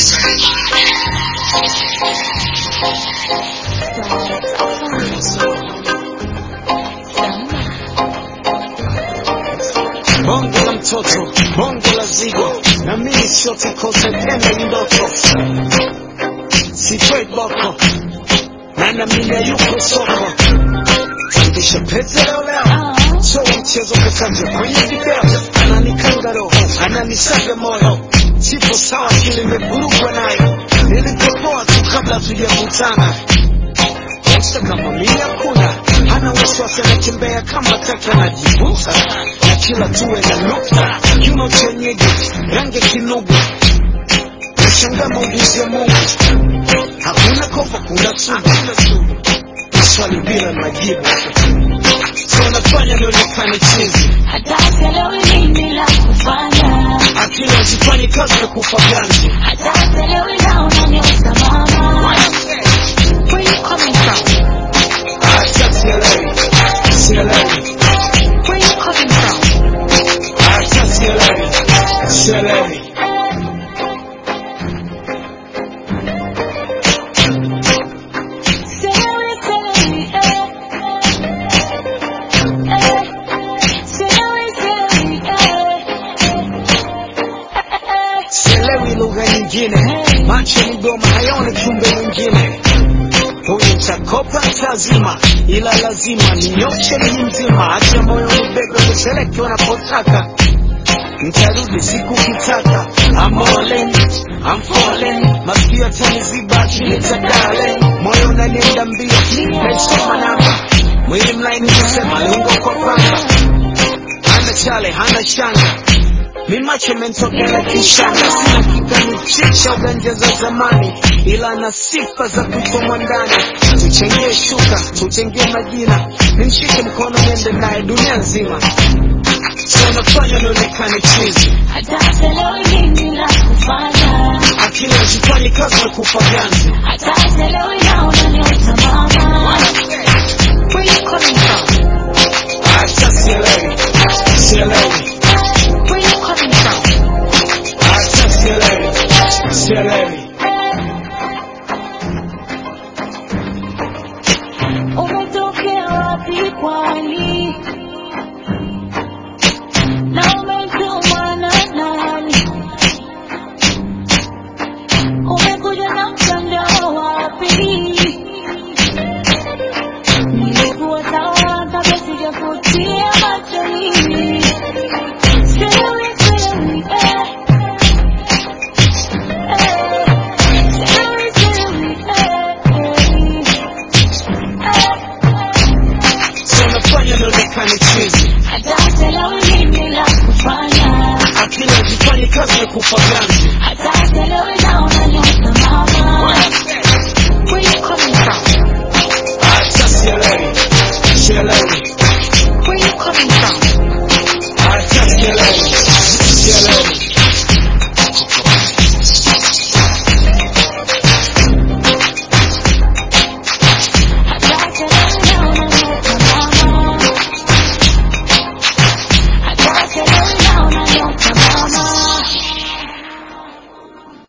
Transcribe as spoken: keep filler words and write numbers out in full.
Bonge la mtoto, bonge la zigo, na mimi sio tukose tena ni ndoto. Sitoi boko, na na mimi yuko soko. Fundisha pete leo leo, so mchezo kusanja kwenye video. Ananikanga roho, ananisaga moyo. Sipo sawa kile nimevurugwa nayo. Nilipopoa tu kabla tujakutana. Sasa kama mimi hakuna, hana wasiwasi anatembea kama taka anajivuta. Na kila tuwe na nukta, kiuno chenyeji, rangi kinugu. Nashangaa maujuzi ya Mungu, hakuna kofa kuna sugu. Swali bila majibu, so nafanya nionekane chizi. Hata sielewi nini la kufanya, akili hazifanyi kazi ya kufa ganzi. hata sielewi na unaniuza mama. Where you coming from? Hata sielewi, sielewi. Where you coming from? Hata sielewi, sielewi. Macho ni doma hayoni kiumbe mwingine. Huyu chakopa tazima, ila lazima nioshe ni mzima. Acha moyo nibebe nipeleke wanapotaka. Nitarudi siku kitaka. I'm all in, I'm falling. Masikio taniziba chini cha darling. Moyo unanienda mbio, naisoma namba. Mwili mlaini kusema lungo kwa panga. Hana chale, hana shanga. Mi macho mentokela kishanga. Sina kikani chicha uganja za zamani, ila na sifa za kuchomwa ndani. Tuchengie shuka, tuchengie majina. Nimshike mkono niende naye dunia nzima. So nafanya nionekane chizi. Hata sielewi nini la kufanya, akili hazifanyi kazi ya kufa ganzi. hata sielewi na unaniuza mama. Where you coming from? Hata sielewi, sielewi. Where you coming from? Hata sielewi, sielewi. Umetokea wapi kwani? Na umetumwa na nani? Umekuja na mtandao wapi? Nilikuwa sawa kabla sijakutia machoni. Sielewi, sielewi, eh. Eh. Sielewi, sielewi, eh. So nafanya nionekane chizi. Hata sielewi nini la kufanya, akili hazifanyi kazi ya kufa ganzi.